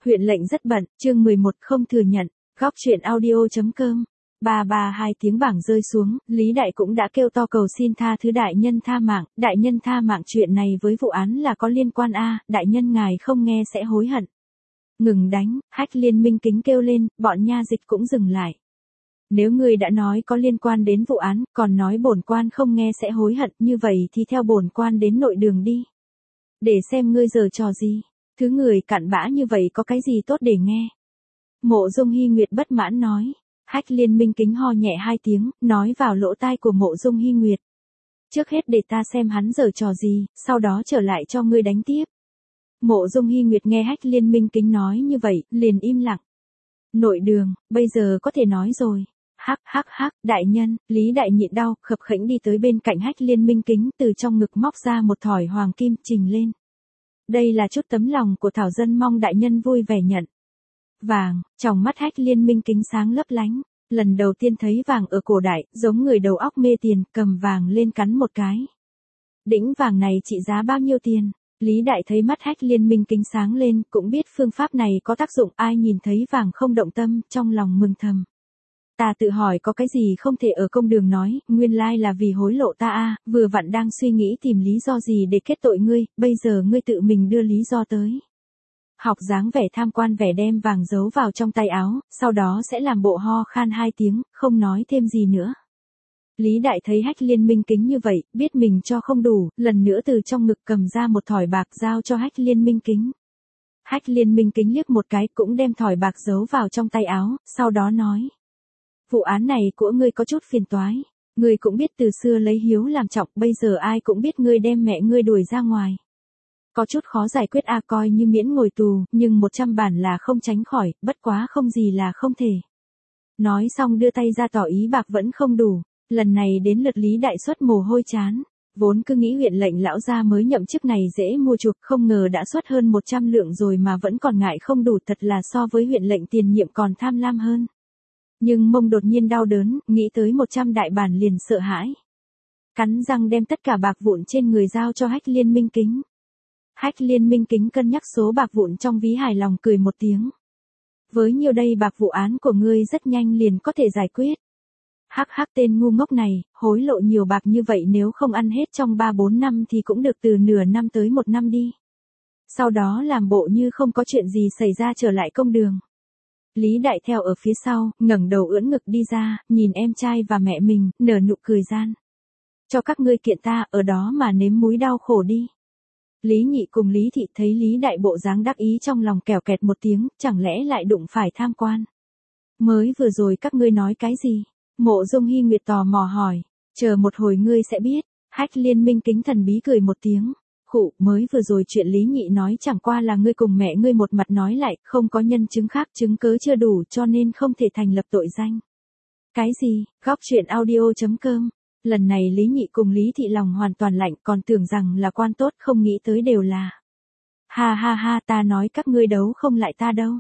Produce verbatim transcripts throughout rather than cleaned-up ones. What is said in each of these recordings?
huyện lệnh rất bận, chương mười một không thừa nhận, góc truyện audio.com. Ba ba hai tiếng bảng rơi xuống, Lý Đại cũng đã kêu to cầu xin tha thứ đại nhân tha mạng, đại nhân tha mạng chuyện này với vụ án là có liên quan a, đại nhân ngài không nghe sẽ hối hận. Ngừng đánh, Hách Liên Minh kính kêu lên, bọn nha dịch cũng dừng lại. Nếu ngươi đã nói có liên quan đến vụ án, còn nói bổn quan không nghe sẽ hối hận, như vậy thì theo bổn quan đến nội đường đi. Để xem ngươi giở trò gì, thứ người cặn bã như vậy có cái gì tốt để nghe. Mộ Dung Hi Nguyệt bất mãn nói. Hách Liên Minh kính ho nhẹ hai tiếng, nói vào lỗ tai của Mộ Dung Hi Nguyệt. Trước hết để ta xem hắn giở trò gì, sau đó trở lại cho ngươi đánh tiếp. Mộ Dung Hi Nguyệt nghe Hách Liên Minh kính nói như vậy, liền im lặng. Nội đường, bây giờ có thể nói rồi. Hắc hắc hắc, đại nhân, Lý Đại nhịn đau, khập khểnh đi tới bên cạnh Hách Liên Minh kính, từ trong ngực móc ra một thỏi hoàng kim trình lên. Đây là chút tấm lòng của Thảo dân, mong đại nhân vui vẻ nhận. Vàng, trong mắt Hách Liên Minh kính sáng lấp lánh, lần đầu tiên thấy vàng ở cổ đại, giống người đầu óc mê tiền, cầm vàng lên cắn một cái. Đĩnh vàng này trị giá bao nhiêu tiền? Lý Đại thấy mắt Hách Liên Minh kính sáng lên, cũng biết phương pháp này có tác dụng, ai nhìn thấy vàng không động tâm, trong lòng mừng thầm. Ta tự hỏi có cái gì không thể ở công đường nói, nguyên lai là vì hối lộ ta a, vừa vặn đang suy nghĩ tìm lý do gì để kết tội ngươi, bây giờ ngươi tự mình đưa lý do tới. Học dáng vẻ tham quan vẻ đem vàng giấu vào trong tay áo, sau đó sẽ làm bộ ho khan hai tiếng, không nói thêm gì nữa. Lý Đại thấy Hách Liên Minh kính như vậy, biết mình cho không đủ, lần nữa từ trong ngực cầm ra một thỏi bạc giao cho Hách Liên Minh kính. Hách Liên Minh kính liếc một cái cũng đem thỏi bạc giấu vào trong tay áo, sau đó nói. Vụ án này của ngươi có chút phiền toái, ngươi cũng biết từ xưa lấy hiếu làm trọng, bây giờ ai cũng biết ngươi đem mẹ ngươi đuổi ra ngoài. Có chút khó giải quyết a, coi như miễn ngồi tù, nhưng một trăm bản là không tránh khỏi, bất quá không gì là không thể. Nói xong đưa tay ra tỏ ý bạc vẫn không đủ, lần này đến lượt Lý Đại xuất mồ hôi chán, vốn cứ nghĩ huyện lệnh lão gia mới nhậm chức này dễ mua chuộc, không ngờ đã xuất hơn một trăm lượng rồi mà vẫn còn ngại không đủ, thật là so với huyện lệnh tiền nhiệm còn tham lam hơn. Nhưng mông đột nhiên đau đớn, nghĩ tới một trăm đại bản liền sợ hãi. Cắn răng đem tất cả bạc vụn trên người giao cho Hách Liên Minh kính. Hách Liên Minh kính cân nhắc số bạc vụn trong ví, hài lòng cười một tiếng. Với nhiều đây bạc, vụ án của ngươi rất nhanh liền có thể giải quyết. Hắc hắc, tên ngu ngốc này, hối lộ nhiều bạc như vậy nếu không ăn hết trong ba bốn năm thì cũng được từ nửa năm tới một năm đi. Sau đó làm bộ như không có chuyện gì xảy ra trở lại công đường. Lý Đại theo ở phía sau, ngẩng đầu ưỡn ngực đi ra, nhìn em trai và mẹ mình, nở nụ cười gian. Cho các ngươi kiện ta, ở đó mà nếm múi đau khổ đi. Lý Nhị cùng Lý Thị thấy Lý Đại bộ dáng đắc ý, trong lòng kèo kẹt một tiếng, chẳng lẽ lại đụng phải tham quan. Mới vừa rồi các ngươi nói cái gì? Mộ Dung Hi Nguyệt tò mò hỏi. Chờ một hồi ngươi sẽ biết. Hách Liên Minh kính thần bí cười một tiếng. Khụ, mới vừa rồi chuyện Lý Nhị nói chẳng qua là ngươi cùng mẹ ngươi một mặt nói lại, không có nhân chứng khác, chứng cớ chưa đủ cho nên không thể thành lập tội danh. Cái gì? Góc truyện audio.com. Lần này Lý Nhị cùng Lý Thị lòng hoàn toàn lạnh, còn tưởng rằng là quan tốt, không nghĩ tới đều là. Ha ha ha, ta nói các ngươi đấu không lại ta đâu.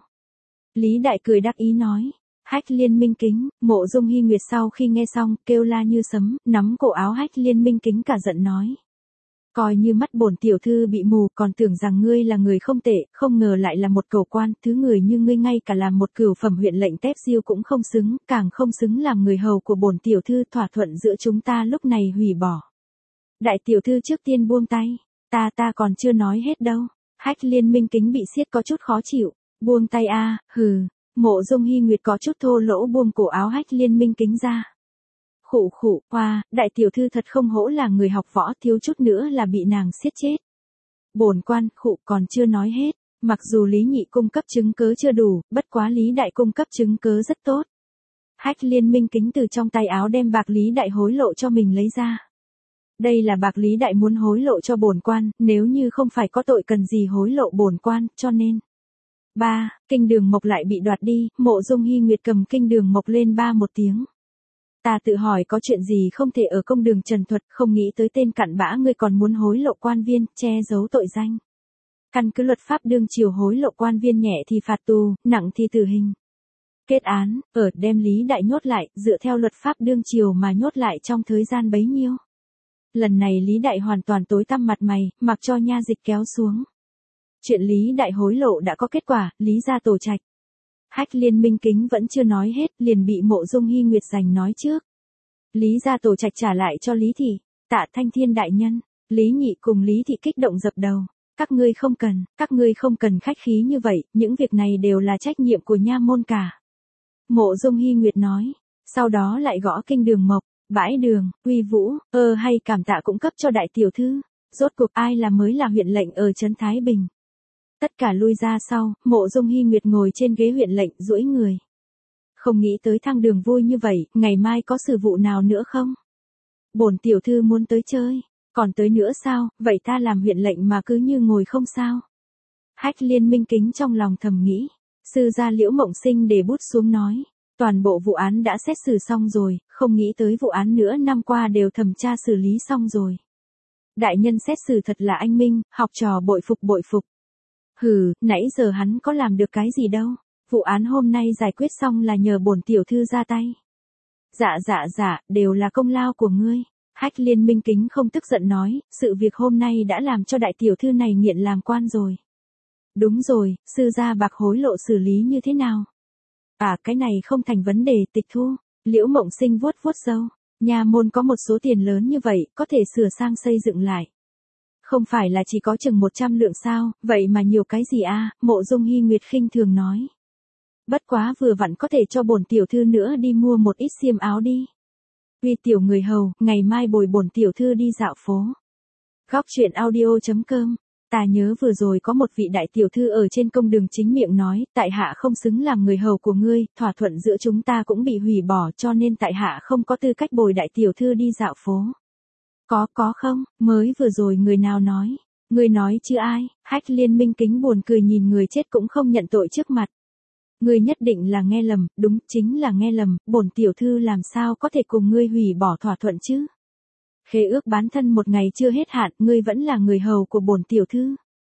Lý Đại cười đắc ý nói. Hách Liên Minh kính, Mộ Dung Hi Nguyệt sau khi nghe xong, kêu la như sấm, nắm cổ áo Hách Liên Minh kính cả giận nói. Coi như mắt bổn tiểu thư bị mù, còn tưởng rằng ngươi là người không tệ, không ngờ lại là một cẩu quan, thứ người như ngươi ngay cả làm một cửu phẩm huyện lệnh tép diêu cũng không xứng, càng không xứng làm người hầu của bổn tiểu thư, thỏa thuận giữa chúng ta lúc này hủy bỏ. Đại tiểu thư trước tiên buông tay, ta ta còn chưa nói hết đâu. Hách Liên Minh kính bị siết có chút khó chịu, buông tay a, hừ. Mộ Dung Hi Nguyệt có chút thô lỗ buông cổ áo Hách Liên Minh kính ra. Khụ khụ, hoa, đại tiểu thư thật không hổ là người học võ, thiếu chút nữa là bị nàng siết chết. Bổn quan, khụ, còn chưa nói hết, mặc dù Lý Nhị cung cấp chứng cớ chưa đủ, bất quá Lý Đại cung cấp chứng cớ rất tốt. Hách Liên Minh kính từ trong tay áo đem bạc Lý Đại hối lộ cho mình lấy ra. Đây là bạc Lý Đại muốn hối lộ cho bổn quan, nếu như không phải có tội cần gì hối lộ bổn quan, cho nên. Ba, kinh đường mộc lại bị đoạt đi, Mộ Dung Hi Nguyệt cầm kinh đường mộc lên ba một tiếng. Ta tự hỏi có chuyện gì không thể ở công đường trần thuật, không nghĩ tới tên cặn bã ngươi còn muốn hối lộ quan viên, che giấu tội danh. Căn cứ luật pháp đương triều, hối lộ quan viên nhẹ thì phạt tù, nặng thì tử hình. Kết án, ở đem Lý Đại nhốt lại, dựa theo luật pháp đương triều mà nhốt lại trong thời gian bấy nhiêu. Lần này Lý Đại hoàn toàn tối tăm mặt mày, mặc cho nha dịch kéo xuống. chuyện Lý Đại hối lộ đã có kết quả, Lý gia tổ trạch. Hách Liên Minh Kính vẫn chưa nói hết, liền bị Mộ Dung Hi Nguyệt giành nói trước. Lý gia tổ trạch trả lại cho Lý thị, tạ Thanh Thiên đại nhân, Lý Nhị cùng Lý thị kích động dập đầu. Các ngươi không cần, các ngươi không cần khách khí như vậy, những việc này đều là trách nhiệm của nha môn cả. Mộ Dung Hi Nguyệt nói, sau đó lại gõ kinh Đường Mộc, bãi đường, uy vũ, ơ hay cảm tạ cũng cấp cho đại tiểu thư. Rốt cuộc ai là mới là huyện lệnh ở trấn Thái Bình. Tất cả lui ra sau, Mộ Dung Hi Nguyệt ngồi trên ghế huyện lệnh duỗi người. Không nghĩ tới Thăng Đường vui như vậy, ngày mai có sự vụ nào nữa không? Bổn tiểu thư muốn tới chơi, còn tới nữa sao, vậy ta làm huyện lệnh mà cứ như ngồi không sao. Hách Liên Minh Kính trong lòng thầm nghĩ, sư gia Liễu Mộng Sinh để bút xuống nói, toàn bộ vụ án đã xét xử xong rồi, không nghĩ tới vụ án nữa năm qua đều thẩm tra xử lý xong rồi. Đại nhân xét xử thật là anh minh, học trò bội phục bội phục. Hừ, nãy giờ hắn có làm được cái gì đâu, vụ án hôm nay giải quyết xong là nhờ bổn tiểu thư ra tay. Dạ dạ dạ, đều là công lao của ngươi. Hách Liên Minh Kính không tức giận nói, sự việc hôm nay đã làm cho đại tiểu thư này nghiện làm quan rồi. Đúng rồi, sư gia bạc hối lộ xử lý như thế nào? À, cái này không thành vấn đề, tịch thu. Liễu Mộng Sinh vuốt vuốt râu, nhà môn có một số tiền lớn như vậy, có thể sửa sang xây dựng lại. Không phải là chỉ có chừng một trăm lượng sao, vậy mà nhiều cái gì a? Mộ Dung Hi Nguyệt khinh thường nói. Bất quá vừa vặn có thể cho bổn tiểu thư nữa đi mua một ít xiêm áo đi. Uy tiểu người hầu, ngày mai bồi bổn tiểu thư đi dạo phố. Góc truyện audio chấm com. Ta nhớ vừa rồi có một vị đại tiểu thư ở trên công đường chính miệng nói, tại hạ không xứng làm người hầu của ngươi, thỏa thuận giữa chúng ta cũng bị hủy bỏ cho nên tại hạ không có tư cách bồi đại tiểu thư đi dạo phố. Có có không, mới vừa rồi người nào nói, ngươi nói chứ ai? Hách Liên Minh Kính buồn cười nhìn người chết cũng không nhận tội trước mặt. Ngươi nhất định là nghe lầm, đúng, chính là nghe lầm, bổn tiểu thư làm sao có thể cùng ngươi hủy bỏ thỏa thuận chứ? Khế ước bán thân một ngày chưa hết hạn, ngươi vẫn là người hầu của bổn tiểu thư.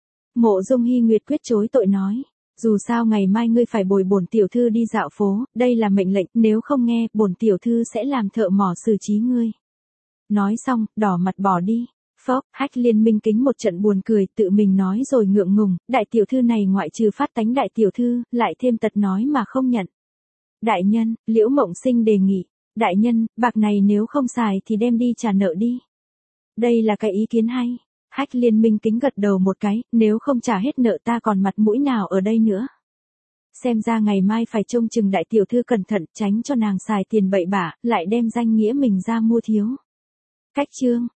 Mộ Dung Hi Nguyệt quyết chối tội nói, dù sao ngày mai ngươi phải bồi bổn tiểu thư đi dạo phố, đây là mệnh lệnh, nếu không nghe, bổn tiểu thư sẽ làm thợ mỏ xử trí ngươi. Nói xong, đỏ mặt bỏ đi. Phốc, Hách Liên Minh Kính một trận buồn cười, tự mình nói rồi ngượng ngùng, đại tiểu thư này ngoại trừ phát tánh đại tiểu thư, lại thêm tật nói mà không nhận. Đại nhân, Liễu Mộng Sinh đề nghị, đại nhân, bạc này nếu không xài thì đem đi trả nợ đi. Đây là cái ý kiến hay. Hách Liên Minh Kính gật đầu một cái, nếu không trả hết nợ ta còn mặt mũi nào ở đây nữa. Xem ra ngày mai phải trông chừng đại tiểu thư cẩn thận, tránh cho nàng xài tiền bậy bạ, lại đem danh nghĩa mình ra mua thiếu. Cách chương